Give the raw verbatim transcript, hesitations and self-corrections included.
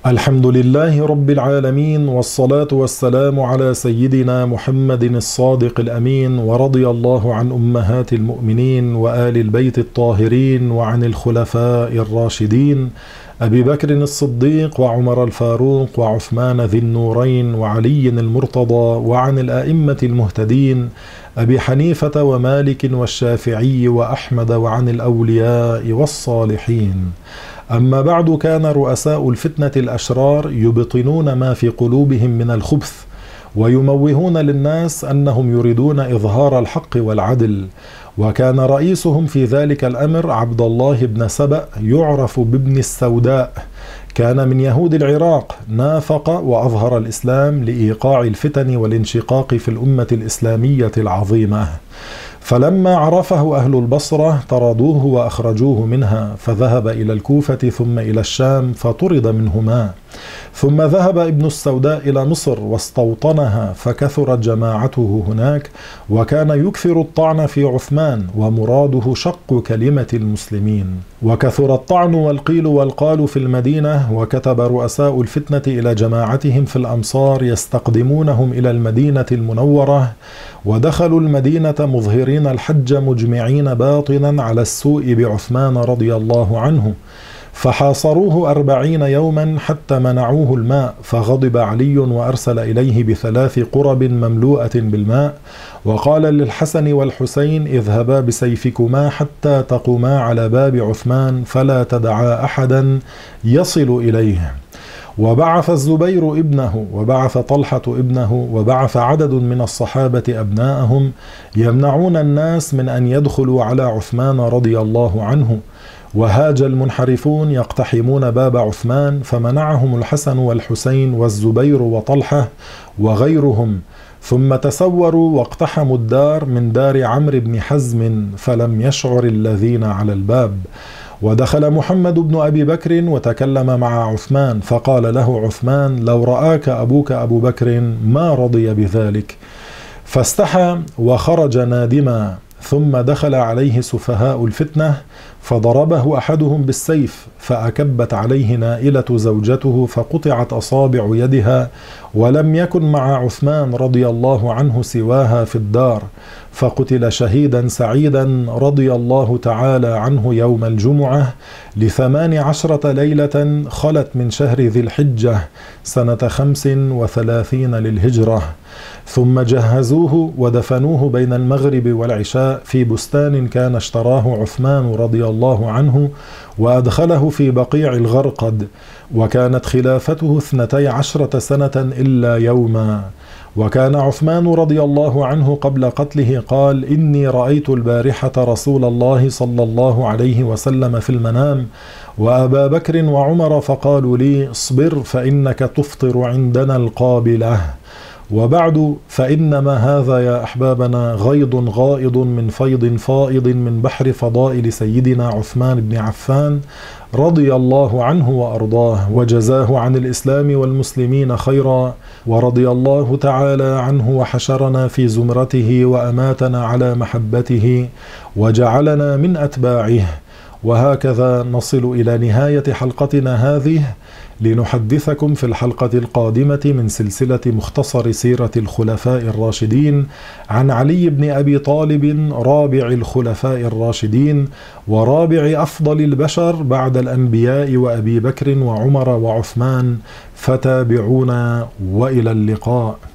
الحمد لله رب العالمين، والصلاة والسلام على سيدنا محمد الصادق الأمين، ورضي الله عن أمهات المؤمنين وآل البيت الطاهرين وعن الخلفاء الراشدين أبي بكر الصديق وعمر الفاروق وعثمان ذي النورين وعلي المرتضى، وعن الأئمة المهتدين أبي حنيفة ومالك والشافعي وأحمد، وعن الأولياء والصالحين. أما بعد، كان رؤساء الفتنة الأشرار يبطنون ما في قلوبهم من الخبث، ويموهون للناس أنهم يريدون إظهار الحق والعدل. وكان رئيسهم في ذلك الأمر عبد الله بن سبأ، يعرف بابن السوداء، كان من يهود العراق، نافق وأظهر الإسلام لإيقاع الفتن والانشقاق في الأمة الإسلامية العظيمة. فلما عرفه أهل البصرة طردوه وأخرجوه منها، فذهب إلى الكوفة ثم إلى الشام فطرد منهما، ثم ذهب ابن السوداء إلى مصر واستوطنها، فكثرت جماعته هناك، وكان يكثر الطعن في عثمان، ومراده شق كلمة المسلمين. وكثر الطعن والقيل والقال في المدينة، وكتب رؤساء الفتنة إلى جماعتهم في الأمصار يستقدمونهم إلى المدينة المنورة، ودخلوا المدينة مظهرين الحج مجمعين باطنا على السوء بعثمان رضي الله عنه، فحاصروه أربعين يوما حتى منعوه الماء، فغضب علي وأرسل إليه بثلاث قرب مملوءة بالماء، وقال للحسن والحسين: اذهبا بسيفكما حتى تقوما على باب عثمان فلا تدعا أحدا يصل إليه. وبعث الزبير ابنه، وبعث طلحة ابنه، وبعث عدد من الصحابة أبناءهم يمنعون الناس من أن يدخلوا على عثمان رضي الله عنه. وهاج المنحرفون يقتحمون باب عثمان، فمنعهم الحسن والحسين والزبير وطلحة وغيرهم، ثم تسوروا واقتحموا الدار من دار عمرو بن حزم، فلم يشعر الذين على الباب. ودخل محمد بن أبي بكر وتكلم مع عثمان، فقال له عثمان: لو رآك أبوك أبو بكر ما رضي بذلك. فاستحى وخرج نادما، ثم دخل عليه سفهاء الفتنة فضربه أحدهم بالسيف، فأكبت عليه نائلة زوجته فقطعت أصابع يدها، ولم يكن مع عثمان رضي الله عنه سواها في الدار، فقتل شهيدا سعيدا رضي الله تعالى عنه يوم الجمعة لثمان عشرة ليلة خلت من شهر ذي الحجة سنة خمس وثلاثين للهجرة. ثم جهزوه ودفنوه بين المغرب والعشاء في بستان كان اشتراه عثمان رضي الله عنه، وأدخله في بقيع الغرقد، وكانت خلافته اثنتي عشرة سنة إلا يوما. وكان عثمان رضي الله عنه قبل قتله قال: إني رأيت البارحة رسول الله صلى الله عليه وسلم في المنام، وأبا بكر وعمر، فقالوا لي: اصبر فإنك تفطر عندنا القابلة. وبعد، فإنما هذا يا أحبابنا غيض غائض من فيض فائض من بحر فضائل سيدنا عثمان بن عفان رضي الله عنه وأرضاه، وجزاه عن الإسلام والمسلمين خيرا، ورضي الله تعالى عنه وحشرنا في زمرته، وأماتنا على محبته، وجعلنا من أتباعه. وهكذا نصل إلى نهاية حلقتنا هذه، لنحدثكم في الحلقة القادمة من سلسلة مختصر سيرة الخلفاء الراشدين عن علي بن أبي طالب، رابع الخلفاء الراشدين ورابع أفضل البشر بعد الأنبياء وأبي بكر وعمر وعثمان. فتابعونا، وإلى اللقاء.